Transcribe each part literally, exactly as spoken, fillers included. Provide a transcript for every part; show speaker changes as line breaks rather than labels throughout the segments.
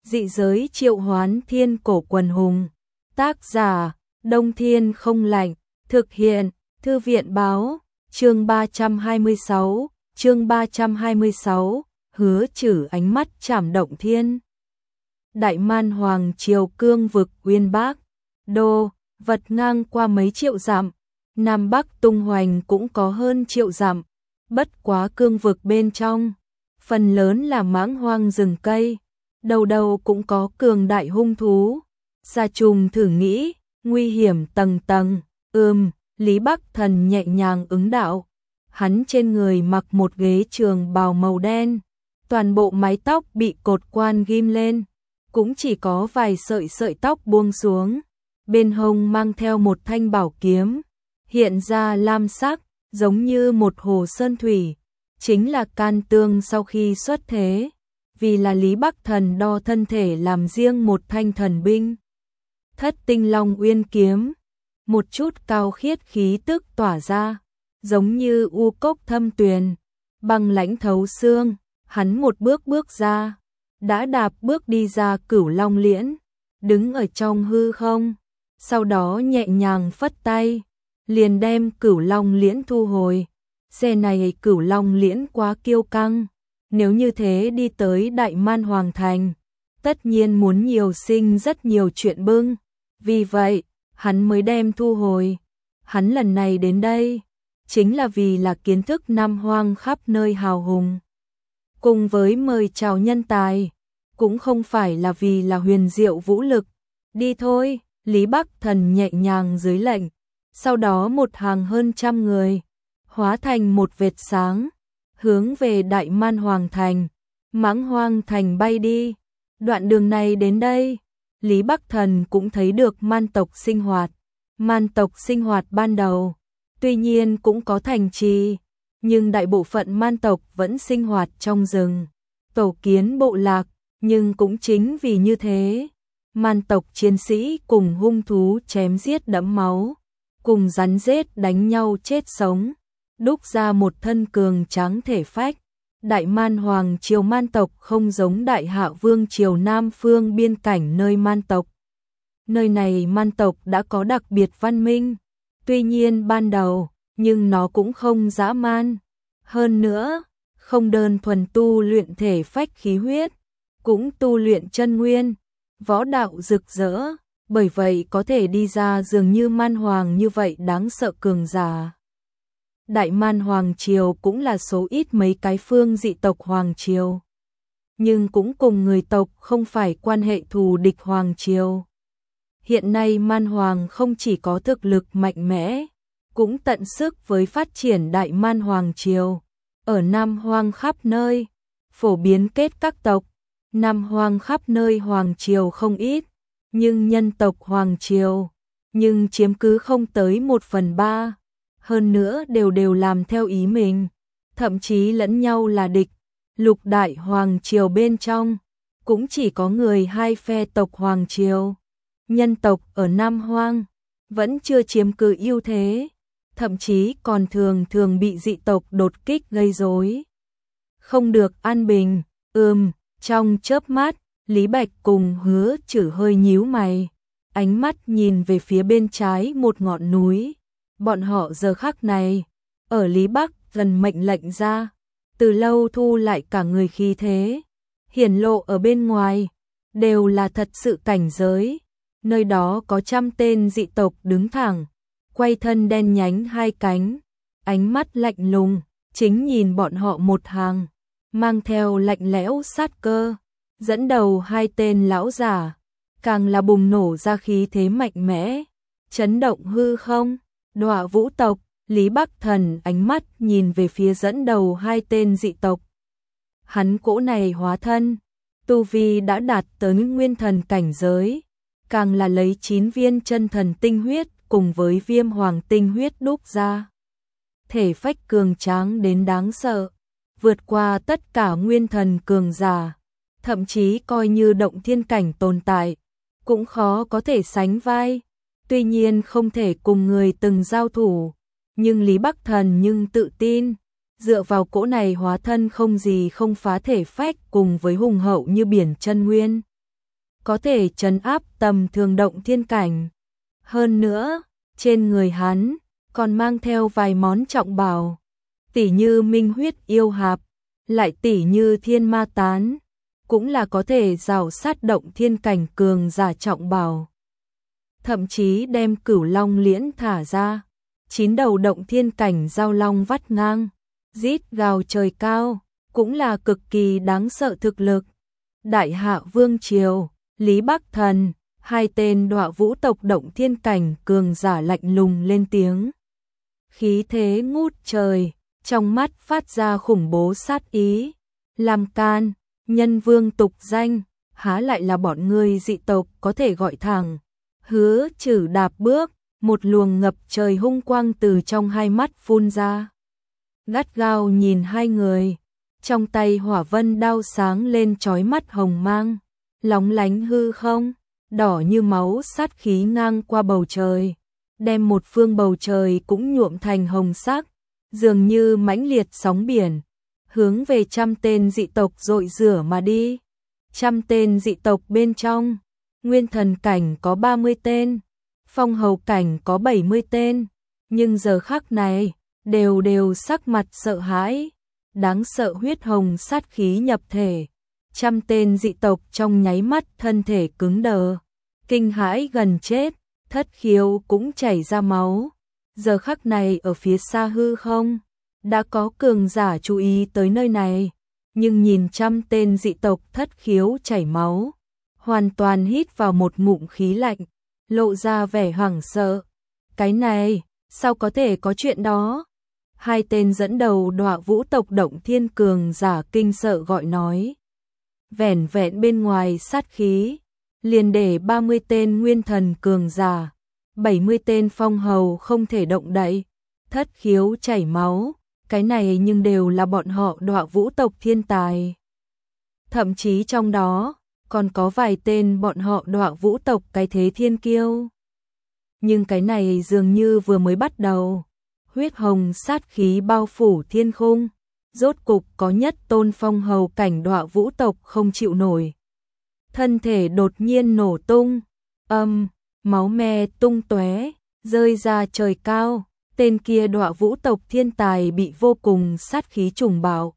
Dị giới triệu hoán thiên cổ quần hùng. Tác giả, Đông Thiên không lạnh. Thực hiện, Thư viện báo. Chương ba trăm hai mươi sáu, chương ba trăm hai mươi sáu, Hứa Trử ánh mắt trảm động thiên. Đại Man Hoàng triều cương vực Uyên Bác, đô, vật ngang qua mấy triệu dặm, Nam Bắc tung hoành cũng có hơn triệu dặm, bất quá cương vực bên trong, phần lớn là mãng hoang rừng cây, đầu đầu cũng có cường đại hung thú. Gia Trùng thử nghĩ, nguy hiểm tầng tầng, ừm, Lý Bắc Thần nhẹ nhàng ứng đạo. Hắn trên người mặc một ghế trường bào màu đen, toàn bộ mái tóc bị cột quan ghim lên, cũng chỉ có vài sợi sợi tóc buông xuống. Bên hông mang theo một thanh bảo kiếm, hiện ra lam sắc, giống như một hồ sơn thủy, chính là can tương sau khi xuất thế, vì là Lý Bắc Thần đo thân thể làm riêng một thanh thần binh. Thất tinh long uyên kiếm, một chút cao khiết khí tức tỏa ra, giống như u cốc thâm tuyền, băng lãnh thấu xương. Hắn một bước bước ra, đã đạp bước đi ra Cửu Long Liễn, đứng ở trong hư không, sau đó nhẹ nhàng phất tay, liền đem Cửu Long Liễn thu hồi. Xe này Cửu Long Liễn quá kiêu căng, nếu như thế đi tới Đại Man Hoàng Thành, tất nhiên muốn nhiều sinh rất nhiều chuyện bưng, vì vậy, hắn mới đem thu hồi. Hắn lần này đến đây, chính là vì là kiến thức Nam Hoang khắp nơi hào hùng, cùng với mời chào nhân tài, cũng không phải là vì là huyền diệu vũ lực. Đi thôi, Lý Bắc Thần nhẹ nhàng dưới lệnh, sau đó một hàng hơn trăm người, hóa thành một vệt sáng, hướng về Đại Man Hoàng Thành, Mãng Hoang Thành bay đi. Đoạn đường này đến đây, Lý Bắc Thần cũng thấy được man tộc sinh hoạt. Man tộc sinh hoạt ban đầu, tuy nhiên cũng có thành trì, nhưng đại bộ phận man tộc vẫn sinh hoạt trong rừng, tổ kiến bộ lạc, nhưng cũng chính vì như thế, man tộc chiến sĩ cùng hung thú chém giết đẫm máu, cùng rắn rết đánh nhau chết sống, đúc ra một thân cường tráng thể phách. Đại Man Hoàng triều man tộc không giống Đại Hạ Vương triều Nam phương biên cảnh nơi man tộc. Nơi này man tộc đã có đặc biệt văn minh, tuy nhiên ban đầu, nhưng nó cũng không dã man. Hơn nữa, không đơn thuần tu luyện thể phách khí huyết, cũng tu luyện chân nguyên, võ đạo rực rỡ, bởi vậy có thể đi ra dường như Man Hoàng như vậy đáng sợ cường giả. Đại Man Hoàng triều cũng là số ít mấy cái phương dị tộc Hoàng triều, nhưng cũng cùng người tộc không phải quan hệ thù địch Hoàng triều. Hiện nay Man Hoàng không chỉ có thực lực mạnh mẽ, cũng tận sức với phát triển Đại Man Hoàng triều. Ở Nam Hoang khắp nơi, phổ biến kết các tộc, Nam Hoang khắp nơi Hoàng triều không ít, nhưng nhân tộc Hoàng triều, nhưng chiếm cứ không tới một phần ba. Hơn nữa đều đều làm theo ý mình, thậm chí lẫn nhau là địch. Lục đại Hoàng triều bên trong, cũng chỉ có người hai phe tộc Hoàng triều. Nhân tộc ở Nam Hoang vẫn chưa chiếm cứ ưu thế, thậm chí còn thường thường bị dị tộc đột kích gây rối, không được an bình. Ừm, trong chớp mắt, Lý Bạch cùng Hứa Trử hơi nhíu mày, ánh mắt nhìn về phía bên trái một ngọn núi. Bọn họ giờ khắc này, ở Lý Bắc gần mệnh lệnh ra, từ lâu thu lại cả người khí thế, hiển lộ ở bên ngoài, đều là thật sự cảnh giới. Nơi đó có trăm tên dị tộc đứng thẳng, quay thân đen nhánh hai cánh, ánh mắt lạnh lùng, chính nhìn bọn họ một hàng, mang theo lạnh lẽo sát cơ, dẫn đầu hai tên lão giả, càng là bùng nổ ra khí thế mạnh mẽ, chấn động hư không. Đọa Vũ tộc, Lý Bắc Thần ánh mắt nhìn về phía dẫn đầu hai tên dị tộc. Hắn cỗ này hóa thân, tu vi đã đạt tới nguyên thần cảnh giới, càng là lấy chín viên chân thần tinh huyết cùng với viêm hoàng tinh huyết đúc ra. Thể phách cường tráng đến đáng sợ, vượt qua tất cả nguyên thần cường giả, thậm chí coi như động thiên cảnh tồn tại, cũng khó có thể sánh vai. Tuy nhiên không thể cùng người từng giao thủ, nhưng Lý Bắc Thần nhưng tự tin, dựa vào cỗ này hóa thân không gì không phá thể phách cùng với hùng hậu như biển chân nguyên, có thể trấn áp tầm thường động thiên cảnh. Hơn nữa, trên người hắn còn mang theo vài món trọng bảo, tỉ như Minh huyết yêu hạp, lại tỉ như Thiên Ma tán, cũng là có thể rào sát động thiên cảnh cường giả trọng bảo. Thậm chí đem Cửu Long liễn thả ra, chín đầu động thiên cảnh giao long vắt ngang, rít gào trời cao, cũng là cực kỳ đáng sợ thực lực. Đại Hạ Vương triều, Lý Bắc Thần, hai tên Đọa Vũ tộc động thiên cảnh cường giả lạnh lùng lên tiếng. Khí thế ngút trời, trong mắt phát ra khủng bố sát ý. Làm can, nhân vương tục danh, há lại là bọn ngươi dị tộc có thể gọi thẳng. Hứa Trừ đạp bước, một luồng ngập trời hung quang từ trong hai mắt phun ra. Gắt gao nhìn hai người, trong tay hỏa vân đao sáng lên chói mắt hồng mang, lóng lánh hư không, đỏ như máu sát khí ngang qua bầu trời, đem một phương bầu trời cũng nhuộm thành hồng sắc, dường như mãnh liệt sóng biển, hướng về trăm tên dị tộc dội rửa mà đi. Trăm tên dị tộc bên trong, nguyên thần cảnh có ba mươi tên, phong hầu cảnh có bảy mươi tên, nhưng giờ khắc này, đều đều sắc mặt sợ hãi, đáng sợ huyết hồng sát khí nhập thể. Trăm tên dị tộc trong nháy mắt thân thể cứng đờ, kinh hãi gần chết, thất khiếu cũng chảy ra máu. Giờ khắc này ở phía xa hư không, đã có cường giả chú ý tới nơi này, nhưng nhìn trăm tên dị tộc thất khiếu chảy máu, hoàn toàn hít vào một ngụm khí lạnh, lộ ra vẻ hoảng sợ. Cái này, sao có thể có chuyện đó? Hai tên dẫn đầu Đọa Vũ tộc động thiên cường giả kinh sợ gọi nói. Vẻn vẹn bên ngoài sát khí, liền để ba mươi tên nguyên thần cường giả, bảy mươi tên phong hầu không thể động đậy, thất khiếu chảy máu, cái này nhưng đều là bọn họ Đọa Vũ tộc thiên tài. Thậm chí trong đó, còn có vài tên bọn họ Đọa Vũ tộc cái thế thiên kiêu. Nhưng cái này dường như vừa mới bắt đầu, huyết hồng sát khí bao phủ thiên khung, rốt cục có nhất tôn phong hầu cảnh Đọa Vũ tộc không chịu nổi. Thân thể đột nhiên nổ tung, âm, máu me tung tóe, rơi ra trời cao, tên kia Đọa Vũ tộc thiên tài bị vô cùng sát khí trùng bạo.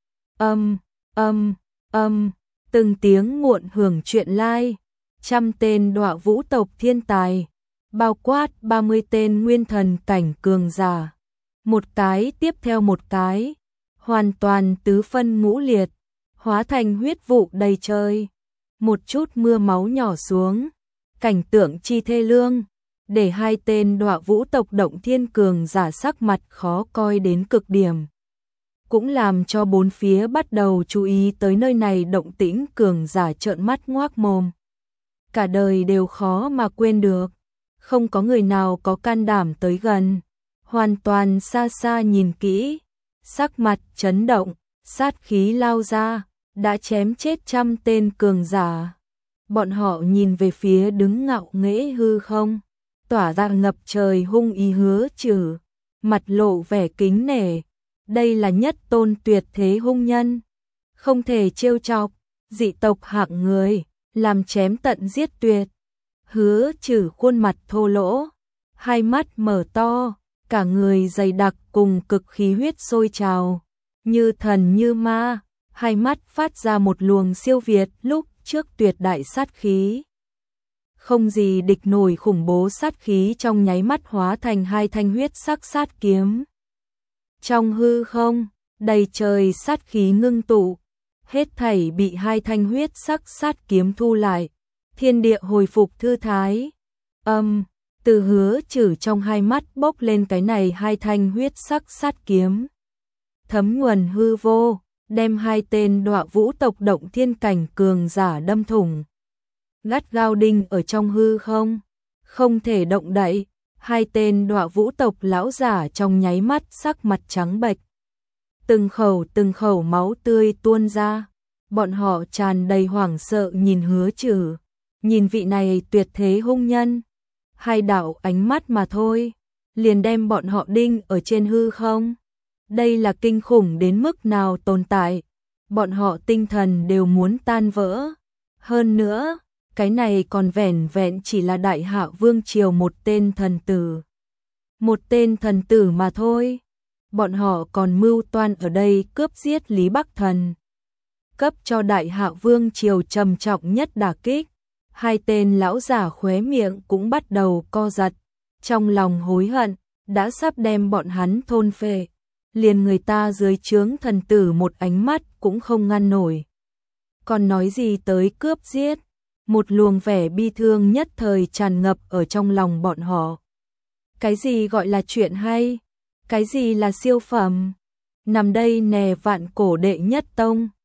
Âm, âm, âm, từng tiếng muộn hưởng chuyện lai, trăm tên Đọa Vũ tộc thiên tài, bao quát ba mươi tên nguyên thần cảnh cường giả, một cái tiếp theo một cái, hoàn toàn tứ phân ngũ liệt, hóa thành huyết vụ đầy trời. Một chút mưa máu nhỏ xuống, cảnh tượng chi thê lương, để hai tên Đọa Vũ tộc động thiên cường giả sắc mặt khó coi đến cực điểm. Cũng làm cho bốn phía bắt đầu chú ý tới nơi này động tĩnh cường giả trợn mắt ngoác mồm. Cả đời đều khó mà quên được, không có người nào có can đảm tới gần, hoàn toàn xa xa nhìn kỹ, sắc mặt chấn động, sát khí lao ra, đã chém chết trăm tên cường giả. Bọn họ nhìn về phía đứng ngạo nghễ hư không, tỏa ra ngập trời hung ý Hứa Trừ, mặt lộ vẻ kính nể. Đây là nhất tôn tuyệt thế hung nhân, không thể trêu chọc, dị tộc hạng người, làm chém tận giết tuyệt. Hứa Trừ khuôn mặt thô lỗ, hai mắt mở to, cả người dày đặc cùng cực khí huyết sôi trào, như thần như ma, hai mắt phát ra một luồng siêu việt lúc trước tuyệt đại sát khí. Không gì địch nổi khủng bố sát khí trong nháy mắt hóa thành hai thanh huyết sắc sát kiếm. Trong hư không, đầy trời sát khí ngưng tụ, hết thảy bị hai thanh huyết sắc sát kiếm thu lại, thiên địa hồi phục thư thái. Âm, từ Hứa Trừ trong hai mắt bốc lên cái này hai thanh huyết sắc sát kiếm. Thấm nhuần hư vô, đem hai tên Đọa Vũ tộc động thiên cảnh cường giả đâm thủng. Gắt gao đinh ở trong hư không, không thể động đậy. Hai tên Đọa Vũ tộc lão giả trong nháy mắt sắc mặt trắng bệch. Từng khẩu từng khẩu máu tươi tuôn ra, bọn họ tràn đầy hoảng sợ nhìn Hứa Trừ, nhìn vị này tuyệt thế hung nhân. Hai đạo ánh mắt mà thôi, liền đem bọn họ đinh ở trên hư không. Đây là kinh khủng đến mức nào tồn tại, bọn họ tinh thần đều muốn tan vỡ. Hơn nữa, cái này còn vẻn vẹn chỉ là Đại Hạ Vương triều một tên thần tử. Một tên thần tử mà thôi. Bọn họ còn mưu toan ở đây cướp giết Lý Bắc Thần, cấp cho Đại Hạ Vương triều trầm trọng nhất đả kích. Hai tên lão giả khóe miệng cũng bắt đầu co giật, trong lòng hối hận, đã sắp đem bọn hắn thôn phệ, liền người ta dưới trướng thần tử một ánh mắt cũng không ngăn nổi. Còn nói gì tới cướp giết, một luồng vẻ bi thương nhất thời tràn ngập ở trong lòng bọn họ. Cái gì gọi là chuyện hay? Cái gì là siêu phẩm? Nằm đây nè vạn cổ đệ nhất tông.